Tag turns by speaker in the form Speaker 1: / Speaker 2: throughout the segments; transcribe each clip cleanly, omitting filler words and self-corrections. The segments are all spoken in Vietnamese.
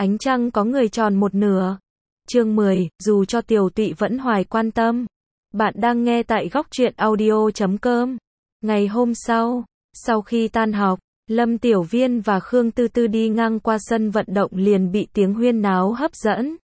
Speaker 1: Ánh trăng có người tròn một nửa. Chương 10, dù cho Tiểu Tụy vẫn hoài quan tâm. Bạn đang nghe tại góc truyện audio.com. Ngày hôm sau khi tan học, Lâm Tiểu Viên và Khương Tư Tư đi ngang qua sân vận động liền bị tiếng huyên náo hấp dẫn.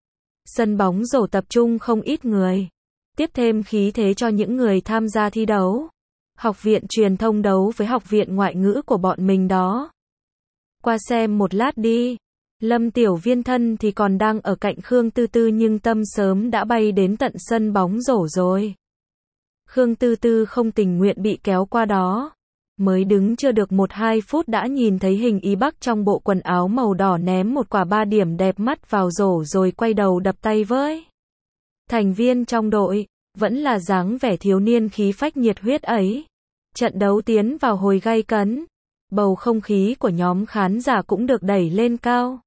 Speaker 1: Sân bóng rổ tập trung không ít người, tiếp thêm khí thế cho những người tham gia thi đấu. Học viện truyền thông đấu với học viện ngoại ngữ của bọn mình đó. Qua xem một lát đi. Lâm Tiểu Viên thân thì còn đang ở cạnh Khương Tư Tư nhưng tâm sớm đã bay đến tận sân bóng rổ rồi. Khương Tư Tư không tình nguyện bị kéo qua đó. Mới đứng chưa được 1-2 phút đã nhìn thấy Hình Ý Bắc trong bộ quần áo màu đỏ ném một quả 3 điểm đẹp mắt vào rổ rồi quay đầu đập tay với thành viên trong đội, vẫn là dáng vẻ thiếu niên khí phách nhiệt huyết ấy. Trận đấu tiến vào hồi gay cấn, bầu không khí của nhóm khán giả cũng được đẩy lên cao.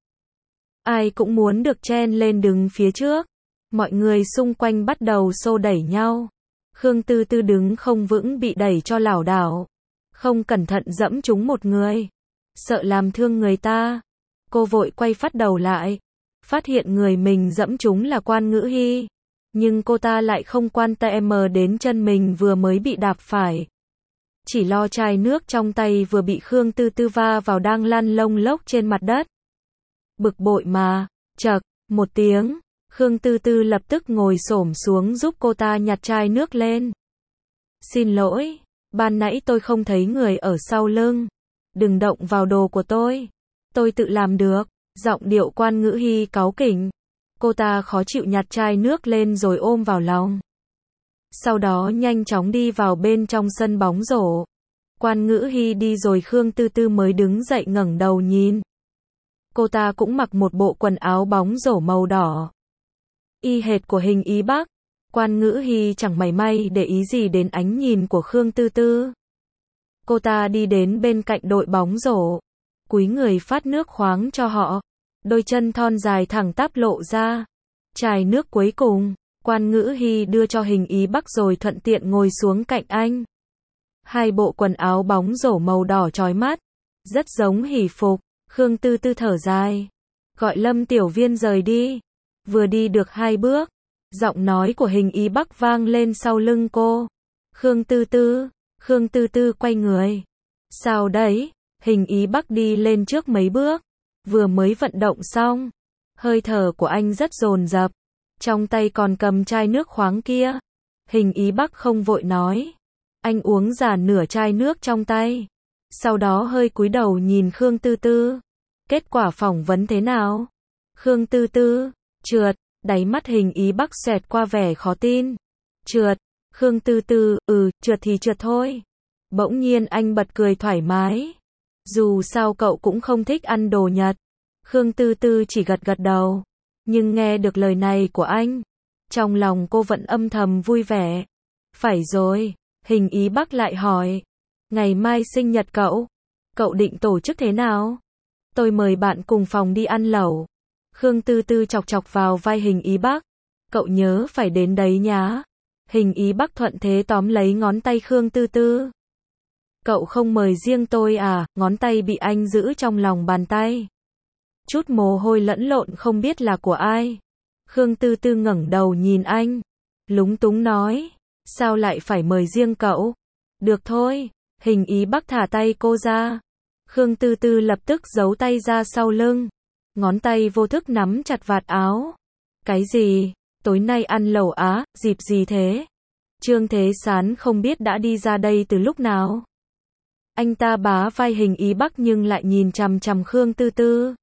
Speaker 1: Ai cũng muốn được chen lên đứng phía trước. Mọi người xung quanh bắt đầu xô đẩy nhau. Khương Tư Tư đứng không vững bị đẩy cho lảo đảo. Không cẩn thận dẫm trúng một người. Sợ làm thương người ta. Cô vội quay phát đầu lại. Phát hiện người mình dẫm trúng là Quan Ngữ Hi. Nhưng cô ta lại không quan tâm đến chân mình vừa mới bị đạp phải. Chỉ lo chai nước trong tay vừa bị Khương Tư Tư va vào đang lăn lông lốc trên mặt đất. Bực bội mà, chậc, một tiếng, Khương Tư Tư lập tức ngồi xổm xuống giúp cô ta nhặt chai nước lên. Xin lỗi, ban nãy tôi không thấy người ở sau lưng. Đừng động vào đồ của tôi tự làm được. Giọng điệu Quan Ngữ Hi cáu kỉnh. Cô ta khó chịu nhặt chai nước lên rồi ôm vào lòng. Sau đó nhanh chóng đi vào bên trong sân bóng rổ. Quan Ngữ Hi đi rồi Khương Tư Tư mới đứng dậy ngẩng đầu nhìn. Cô ta cũng mặc một bộ quần áo bóng rổ màu đỏ. Y hệt của Hình Ý Bắc. Quan Ngữ Hi chẳng mảy may để ý gì đến ánh nhìn của Khương Tư Tư. Cô ta đi đến bên cạnh đội bóng rổ. Cúi người phát nước khoáng cho họ. Đôi chân thon dài thẳng tắp lộ ra. Chai nước cuối cùng, Quan Ngữ Hi đưa cho Hình Ý Bắc rồi thuận tiện ngồi xuống cạnh anh. Hai bộ quần áo bóng rổ màu đỏ chói mắt. Rất giống hỷ phục. Khương Tư Tư thở dài. Gọi Lâm Tiểu Viên rời đi. Vừa đi được 2 bước. Giọng nói của Hình Ý Bắc vang lên sau lưng cô. Khương Tư Tư quay người. Sao đấy? Hình Ý Bắc đi lên trước mấy bước. Vừa mới vận động xong. Hơi thở của anh rất dồn dập. Trong tay còn cầm chai nước khoáng kia. Hình Ý Bắc không vội nói. Anh uống già nửa chai nước trong tay. Sau đó hơi cúi đầu nhìn Khương Tư Tư. Kết quả phỏng vấn thế nào? Khương Tư Tư, trượt. Đáy mắt Hình Ý Bắc xẹt qua vẻ khó tin. Trượt. Khương Tư Tư, trượt thì trượt thôi. Bỗng nhiên anh bật cười thoải mái. Dù sao cậu cũng không thích ăn đồ Nhật. Khương Tư Tư chỉ gật gật đầu. Nhưng nghe được lời này của anh, trong lòng cô vẫn âm thầm vui vẻ. Phải rồi, Hình Ý Bắc lại hỏi. Ngày mai sinh nhật cậu định tổ chức thế nào? Tôi mời bạn cùng phòng đi ăn lẩu. Khương Tư Tư chọc chọc vào vai Hình Ý Bắc. Cậu nhớ phải đến đấy nhá. Hình Ý Bắc thuận thế tóm lấy ngón tay Khương Tư Tư. Cậu không mời riêng tôi à? Ngón tay bị anh giữ trong lòng bàn tay. Chút mồ hôi lẫn lộn không biết là của ai. Khương Tư Tư ngẩng đầu nhìn anh. Lúng túng nói. Sao lại phải mời riêng cậu? Được thôi. Hình Ý Bắc thả tay cô ra. Khương Tư Tư lập tức giấu tay ra sau lưng. Ngón tay vô thức nắm chặt vạt áo. Cái gì? Tối nay ăn lẩu á? Dịp gì thế? Trương Thế Sán không biết đã đi ra đây từ lúc nào. Anh ta bá vai Hình Ý Bắc nhưng lại nhìn chằm chằm Khương Tư Tư.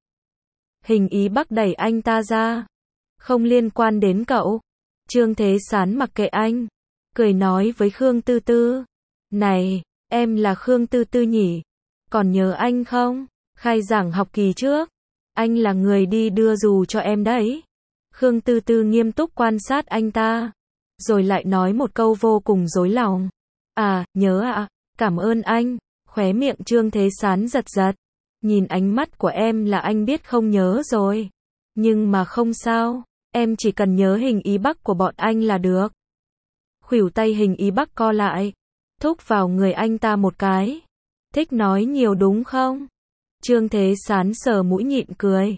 Speaker 1: Hình Ý Bắc đẩy anh ta ra. Không liên quan đến cậu. Trương Thế Sán mặc kệ anh. Cười nói với Khương Tư Tư. Này, em là Khương Tư Tư nhỉ? Còn nhớ anh không? Khai giảng học kỳ trước. Anh là người đi đưa dù cho em đấy. Khương Tư Tư nghiêm túc quan sát anh ta. Rồi lại nói một câu vô cùng dối lòng. À, nhớ ạ. Cảm ơn anh. Khóe miệng Trương Thế Sán giật giật. Nhìn ánh mắt của em là anh biết không nhớ rồi. Nhưng mà không sao. Em chỉ cần nhớ Hình Ý Bắc của bọn anh là được. Khuỷu tay Hình Ý Bắc co lại. Thúc vào người anh ta một cái. Thích nói nhiều đúng không? Trương Thế Sán sờ mũi nhịn cười.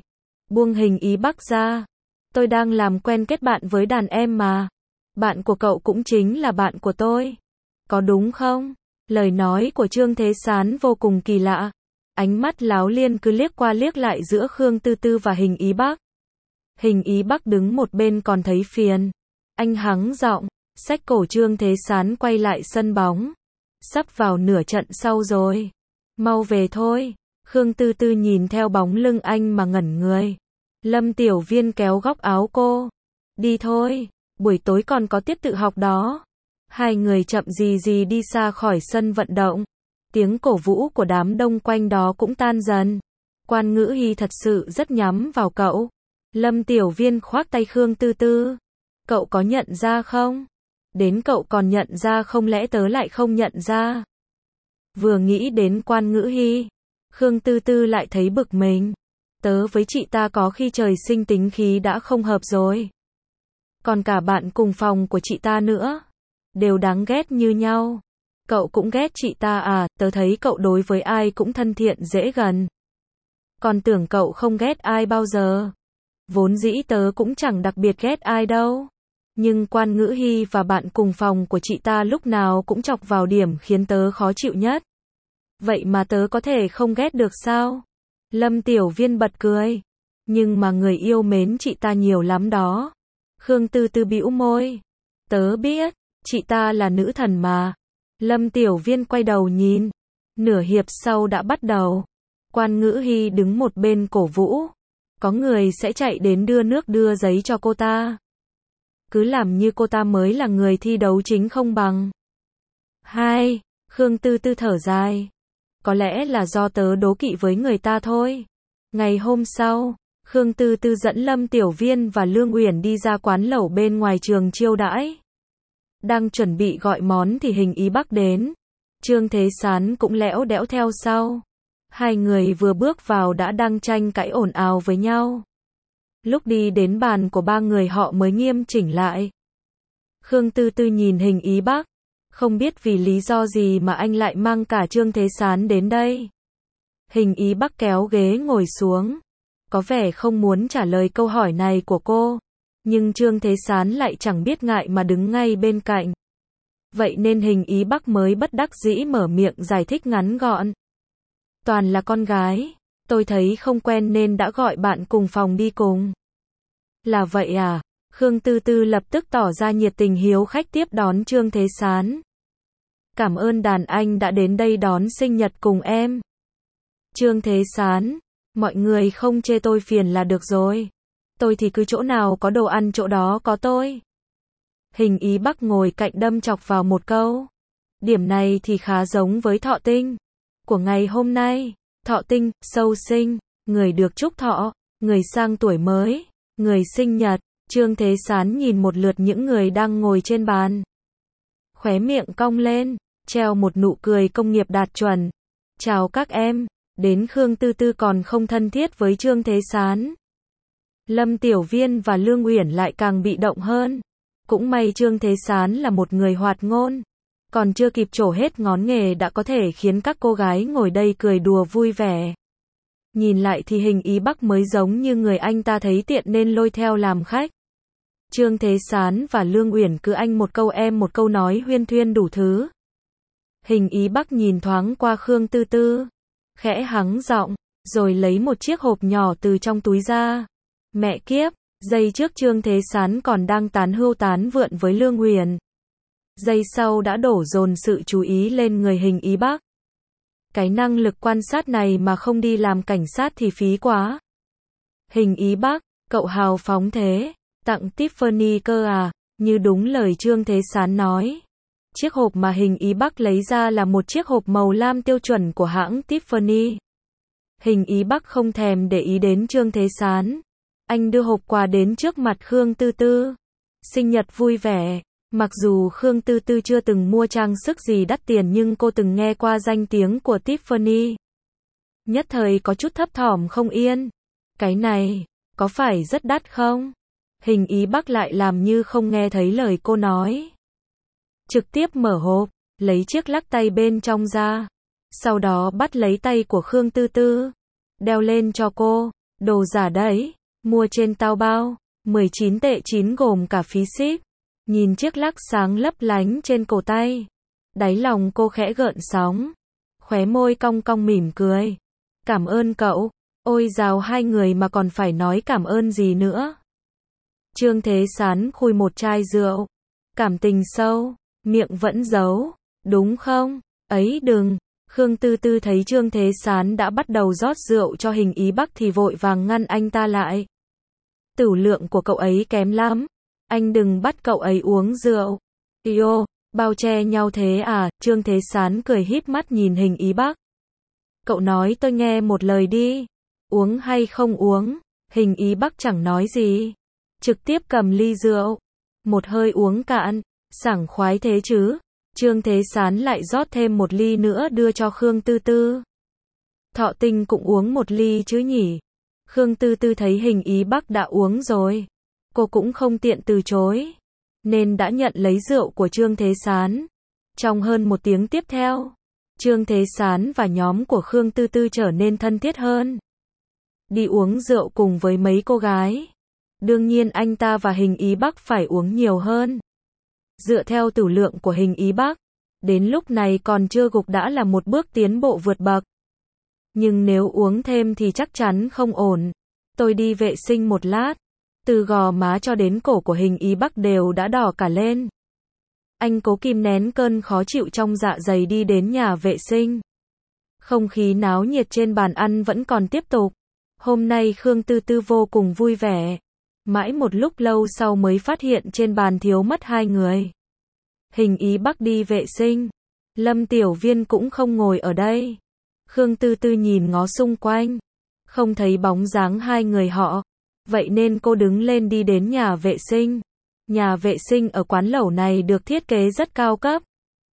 Speaker 1: Buông Hình Ý Bắc ra. Tôi đang làm quen kết bạn với đàn em mà. Bạn của cậu cũng chính là bạn của tôi. Có đúng không? Lời nói của Trương Thế Sán vô cùng kỳ lạ. Ánh mắt láo liên cứ liếc qua liếc lại giữa Khương Tư Tư và Hình Ý Bắc. Hình Ý Bắc đứng một bên còn thấy phiền. Anh hắng giọng, xách cổ Trương Thế Sán quay lại sân bóng. Sắp vào nửa trận sau rồi. Mau về thôi. Khương Tư Tư nhìn theo bóng lưng anh mà ngẩn người. Lâm Tiểu Viên kéo góc áo cô. Đi thôi, buổi tối còn có tiết tự học đó. Hai người chậm gì gì đi xa khỏi sân vận động. Tiếng cổ vũ của đám đông quanh đó cũng tan dần. Quan Ngữ Hy thật sự rất nhắm vào cậu. Lâm Tiểu Viên khoác tay Khương Tư Tư. Cậu có nhận ra không? Đến cậu còn nhận ra không lẽ tớ lại không nhận ra? Vừa nghĩ đến Quan Ngữ Hy, Khương Tư Tư lại thấy bực mình. Tớ với chị ta có khi trời sinh tính khí đã không hợp rồi. Còn cả bạn cùng phòng của chị ta nữa. Đều đáng ghét như nhau. Cậu cũng ghét chị ta à? Tớ thấy cậu đối với ai cũng thân thiện dễ gần. Còn tưởng cậu không ghét ai bao giờ. Vốn dĩ tớ cũng chẳng đặc biệt ghét ai đâu. Nhưng Quan Ngữ Hy và bạn cùng phòng của chị ta lúc nào cũng chọc vào điểm khiến tớ khó chịu nhất. Vậy mà tớ có thể không ghét được sao? Lâm Tiểu Viên bật cười. Nhưng mà người yêu mến chị ta nhiều lắm đó. Khương Tư Tư bĩu môi. Tớ biết, chị ta là nữ thần mà. Lâm Tiểu Viên quay đầu nhìn. Nửa hiệp sau đã bắt đầu. Quan Ngữ Hy đứng một bên cổ vũ. Có người sẽ chạy đến đưa nước đưa giấy cho cô ta. Cứ làm như cô ta mới là người thi đấu chính không bằng. Hai, Khương Tư Tư thở dài. Có lẽ là do tớ đố kỵ với người ta thôi. Ngày hôm sau, Khương Tư Tư dẫn Lâm Tiểu Viên và Lương Uyển đi ra quán lẩu bên ngoài trường chiêu đãi. Đang chuẩn bị gọi món thì Hình Ý Bắc đến. Trương Thế Sán cũng lẽo đẽo theo sau. Hai người vừa bước vào đã đang tranh cãi ồn ào với nhau. Lúc đi đến bàn của ba người họ mới nghiêm chỉnh lại. Khương Tư Tư nhìn Hình Ý Bắc. Không biết vì lý do gì mà anh lại mang cả Trương Thế Sán đến đây. Hình Ý Bắc kéo ghế ngồi xuống. Có vẻ không muốn trả lời câu hỏi này của cô. Nhưng Trương Thế Sán lại chẳng biết ngại mà đứng ngay bên cạnh. Vậy nên Hình Ý Bắc mới bất đắc dĩ mở miệng giải thích ngắn gọn. Toàn là con gái. Tôi thấy không quen nên đã gọi bạn cùng phòng đi cùng. Là vậy à? Khương Tư Tư lập tức tỏ ra nhiệt tình hiếu khách tiếp đón Trương Thế Sán. Cảm ơn đàn anh đã đến đây đón sinh nhật cùng em. Trương Thế Sán, mọi người không chê tôi phiền là được rồi. Tôi thì cứ chỗ nào có đồ ăn chỗ đó có tôi. Hình Ý Bắc ngồi cạnh đâm chọc vào một câu. Điểm này thì khá giống với thọ tinh của ngày hôm nay. Thọ tinh, sâu sinh, người được chúc thọ, người sang tuổi mới, người sinh nhật. Trương Thế Sán nhìn một lượt những người đang ngồi trên bàn. Khóe miệng cong lên, treo một nụ cười công nghiệp đạt chuẩn. Chào các em. Đến Khương Tư Tư còn không thân thiết với Trương Thế Sán. Lâm Tiểu Viên và Lương Uyển lại càng bị động hơn. Cũng may Trương Thế Sán là một người hoạt ngôn. Còn chưa kịp trổ hết ngón nghề đã có thể khiến các cô gái ngồi đây cười đùa vui vẻ. Nhìn lại thì Hình Ý Bắc mới giống như người anh ta thấy tiện nên lôi theo làm khách. Trương Thế Sán và Lương Uyển cứ anh một câu em một câu nói huyên thuyên đủ thứ. Hình Ý Bắc nhìn thoáng qua Khương Tư Tư, khẽ hắng giọng, rồi lấy một chiếc hộp nhỏ từ trong túi ra. Mẹ kiếp, giây trước Trương Thế Sán còn đang tán hưu tán vượn với Lương Uyển. Giây sau đã đổ dồn sự chú ý lên người Hình Ý Bắc. Cái năng lực quan sát này mà không đi làm cảnh sát thì phí quá. Hình Ý Bắc, cậu hào phóng thế. Tặng Tiffany cơ à? Như đúng lời Trương Thế Sán nói. Chiếc hộp mà Hình Ý Bắc lấy ra là một chiếc hộp màu lam tiêu chuẩn của hãng Tiffany. Hình Ý Bắc không thèm để ý đến Trương Thế Sán. Anh đưa hộp quà đến trước mặt Khương Tư Tư. Sinh nhật vui vẻ. Mặc dù Khương Tư Tư chưa từng mua trang sức gì đắt tiền nhưng cô từng nghe qua danh tiếng của Tiffany. Nhất thời có chút thấp thỏm không yên. Cái này, có phải rất đắt không? Hình Ý Bắc lại làm như không nghe thấy lời cô nói. Trực tiếp mở hộp, lấy chiếc lắc tay bên trong ra. Sau đó bắt lấy tay của Khương Tư Tư. Đeo lên cho cô. Đồ giả đấy. Mua trên Taobao, 19 tệ 9 gồm cả phí ship. Nhìn chiếc lắc sáng lấp lánh trên cổ tay. Đáy lòng cô khẽ gợn sóng. Khóe môi cong cong mỉm cười. Cảm ơn cậu. Ôi dào, hai người mà còn phải nói cảm ơn gì nữa. Trương Thế Sán khui một chai rượu. Cảm tình sâu, miệng vẫn giấu, đúng không? Ấy đừng. Khương Tư Tư thấy Trương Thế Sán đã bắt đầu rót rượu cho Hình Ý Bắc thì vội vàng ngăn anh ta lại. Tửu lượng của cậu ấy kém lắm. Anh đừng bắt cậu ấy uống rượu. Yêu, bao che nhau thế à? Trương Thế Sán cười híp mắt nhìn Hình Ý Bắc. Cậu nói tôi nghe một lời đi. Uống hay không uống? Hình Ý Bắc chẳng nói gì. Trực tiếp cầm ly rượu. Một hơi uống cạn. Sảng khoái thế chứ. Trương Thế Sán lại rót thêm một ly nữa đưa cho Khương Tư Tư. Thọ Tinh cũng uống một ly chứ nhỉ? Khương Tư Tư thấy Hình Ý Bắc đã uống rồi. Cô cũng không tiện từ chối. Nên đã nhận lấy rượu của Trương Thế Sán. Trong hơn một tiếng tiếp theo, Trương Thế Sán và nhóm của Khương Tư Tư trở nên thân thiết hơn. Đi uống rượu cùng với mấy cô gái. Đương nhiên anh ta và Hình Ý Bắc phải uống nhiều hơn. Dựa theo tửu lượng của Hình Ý Bắc, đến lúc này còn chưa gục đã là một bước tiến bộ vượt bậc. Nhưng nếu uống thêm thì chắc chắn không ổn. Tôi đi vệ sinh một lát. Từ gò má cho đến cổ của Hình Ý Bắc đều đã đỏ cả lên. Anh cố kìm nén cơn khó chịu trong dạ dày đi đến nhà vệ sinh. Không khí náo nhiệt trên bàn ăn vẫn còn tiếp tục. Hôm nay Khương Tư Tư vô cùng vui vẻ. Mãi một lúc lâu sau mới phát hiện trên bàn thiếu mất hai người. Hình Ý Bắc đi vệ sinh. Lâm Tiểu Viên cũng không ngồi ở đây. Khương Tư Tư nhìn ngó xung quanh. Không thấy bóng dáng hai người họ. Vậy nên cô đứng lên đi đến nhà vệ sinh. Nhà vệ sinh ở quán lẩu này được thiết kế rất cao cấp.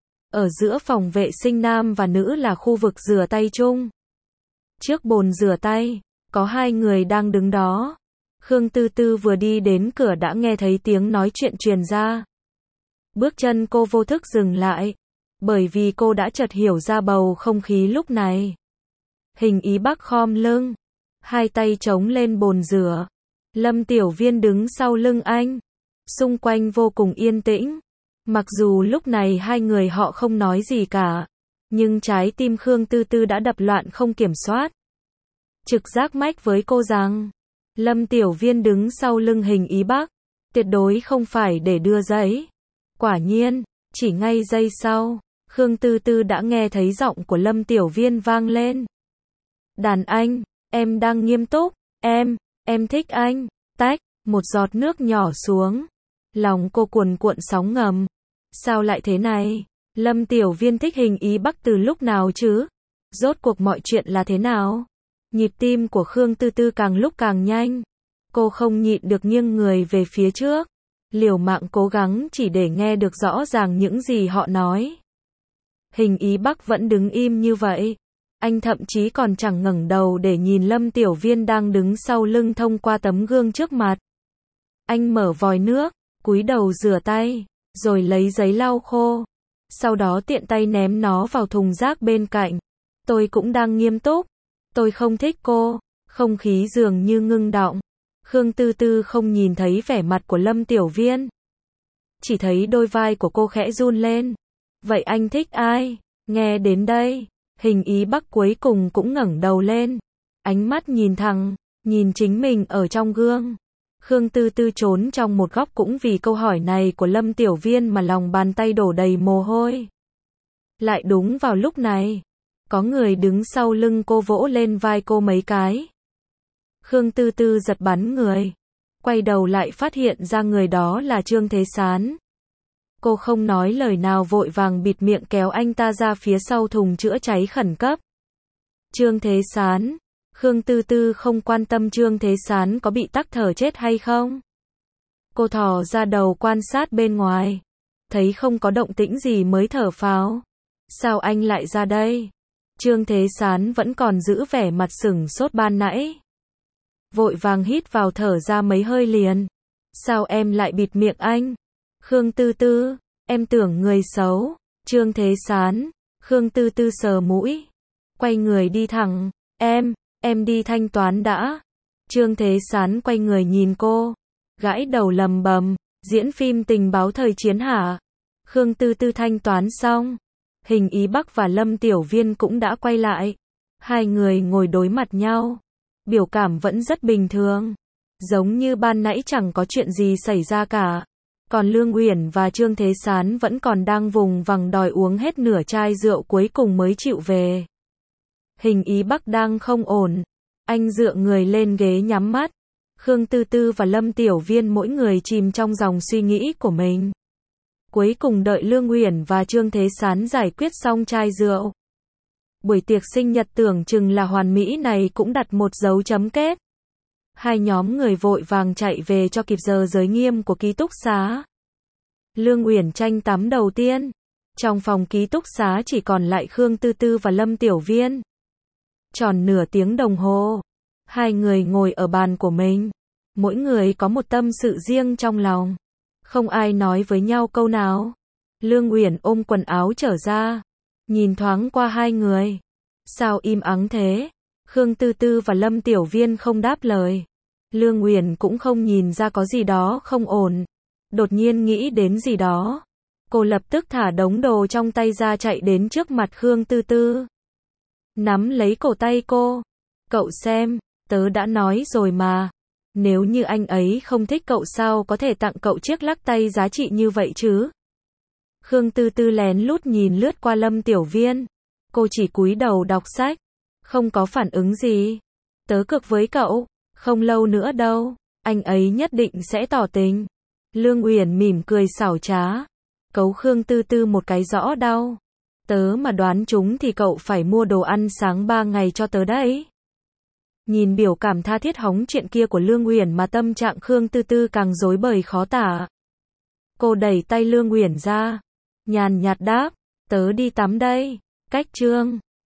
Speaker 1: Ở giữa phòng vệ sinh nam và nữ là khu vực rửa tay chung. Trước bồn rửa tay, có hai người đang đứng đó. Khương Tư Tư vừa đi đến cửa đã nghe thấy tiếng nói chuyện truyền ra. Bước chân cô vô thức dừng lại. Bởi vì cô đã chợt hiểu ra bầu không khí lúc này. Hình Ý Bắc khom lưng. Hai tay chống lên bồn rửa. Lâm Tiểu Viên đứng sau lưng anh. Xung quanh vô cùng yên tĩnh. Mặc dù lúc này hai người họ không nói gì cả. Nhưng trái tim Khương Tư Tư đã đập loạn không kiểm soát. Trực giác mách với cô rằng Lâm Tiểu Viên đứng sau lưng Hình Ý Bắc. Tuyệt đối không phải để đưa giấy. Quả nhiên, chỉ ngay giây sau, Khương Tư Tư đã nghe thấy giọng của Lâm Tiểu Viên vang lên. Đàn anh, em đang nghiêm túc. Em thích anh. Tách, một giọt nước nhỏ xuống. Lòng cô cuồn cuộn sóng ngầm. Sao lại thế này? Lâm Tiểu Viên thích Hình Ý Bắc từ lúc nào chứ? Rốt cuộc mọi chuyện là thế nào? Nhịp tim của Khương Tư Tư càng lúc càng nhanh. Cô không nhịn được nghiêng người về phía trước. Liều mạng cố gắng chỉ để nghe được rõ ràng những gì họ nói. Hình Ý Bắc vẫn đứng im như vậy. Anh thậm chí còn chẳng ngẩng đầu để nhìn Lâm Tiểu Viên đang đứng sau lưng thông qua tấm gương trước mặt. Anh mở vòi nước, cúi đầu rửa tay, rồi lấy giấy lau khô. Sau đó tiện tay ném nó vào thùng rác bên cạnh. Tôi cũng đang nghiêm túc. Tôi không thích cô. Không khí dường như ngưng đọng. Khương Tư Tư không nhìn thấy vẻ mặt của Lâm Tiểu Viên. Chỉ thấy đôi vai của cô khẽ run lên. Vậy anh thích ai? Nghe đến đây, Hình Ý Bắc cuối cùng cũng ngẩng đầu lên. Ánh mắt nhìn thẳng, nhìn chính mình ở trong gương. Khương Tư Tư trốn trong một góc cũng vì câu hỏi này của Lâm Tiểu Viên mà lòng bàn tay đổ đầy mồ hôi. Lại đúng vào lúc này, có người đứng sau lưng cô vỗ lên vai cô mấy cái. Khương Tư Tư giật bắn người. Quay đầu lại phát hiện ra người đó là Trương Thế Sán. Cô không nói lời nào vội vàng bịt miệng kéo anh ta ra phía sau thùng chữa cháy khẩn cấp. Trương Thế Sán. Khương Tư Tư không quan tâm Trương Thế Sán có bị tắc thở chết hay không. Cô thò ra đầu quan sát bên ngoài. Thấy không có động tĩnh gì mới thở phào. Sao anh lại ra đây? Trương Thế Sán vẫn còn giữ vẻ mặt sửng sốt ban nãy. Vội vàng hít vào thở ra mấy hơi liền. Sao em lại bịt miệng anh? Khương Tư Tư, em tưởng người xấu. Trương Thế Sán. Khương Tư Tư sờ mũi. Quay người đi thẳng. Em đi thanh toán đã. Trương Thế Sán quay người nhìn cô, gãi đầu lầm bầm, diễn phim tình báo thời chiến hả? Khương Tư Tư thanh toán xong, Hình Ý Bắc và Lâm Tiểu Viên cũng đã quay lại. Hai người ngồi đối mặt nhau, biểu cảm vẫn rất bình thường, giống như ban nãy chẳng có chuyện gì xảy ra cả. Còn Lương Uyển và Trương Thế Sán vẫn còn đang vùng vằng đòi uống hết nửa chai rượu cuối cùng mới chịu về. Hình Ý Bắc đang không ổn, anh dựa người lên ghế nhắm mắt. Khương Tư Tư và Lâm Tiểu Viên mỗi người chìm trong dòng suy nghĩ của mình. Cuối cùng đợi Lương Uyển và Trương Thế Sán giải quyết xong chai rượu, buổi tiệc sinh nhật tưởng chừng là hoàn mỹ này cũng đặt một dấu chấm kết. Hai nhóm người vội vàng chạy về cho kịp giờ giới nghiêm của ký túc xá. Lương Uyển tranh tắm đầu tiên. Trong phòng ký túc xá chỉ còn lại Khương Tư Tư và Lâm Tiểu Viên. Tròn nửa tiếng đồng hồ, hai người ngồi ở bàn của mình. Mỗi người có một tâm sự riêng trong lòng. Không ai nói với nhau câu nào. Lương Uyển ôm quần áo trở ra, nhìn thoáng qua hai người. Sao im ắng thế? Khương Tư Tư và Lâm Tiểu Viên không đáp lời. Lương Uyển cũng không nhìn ra có gì đó không ổn. Đột nhiên nghĩ đến gì đó. Cô lập tức thả đống đồ trong tay ra chạy đến trước mặt Khương Tư Tư. Nắm lấy cổ tay cô. Cậu xem, tớ đã nói rồi mà. Nếu như anh ấy không thích cậu sao có thể tặng cậu chiếc lắc tay giá trị như vậy chứ? Khương Tư Tư lén lút nhìn lướt qua Lâm Tiểu Viên. Cô chỉ cúi đầu đọc sách, không có phản ứng gì. Tớ cược với cậu, không lâu nữa đâu, anh ấy nhất định sẽ tỏ tình. Lương Uyển mỉm cười xảo trá, cấu Khương Tư Tư một cái rõ đau. Tớ mà đoán chúng thì cậu phải mua đồ ăn sáng 3 ngày cho tớ đấy. Nhìn biểu cảm tha thiết hóng chuyện kia của Lương Uyển mà tâm trạng Khương Tư Tư càng rối bời khó tả. Cô đẩy tay Lương Uyển ra, nhàn nhạt đáp, tớ đi tắm đây. Cách Trương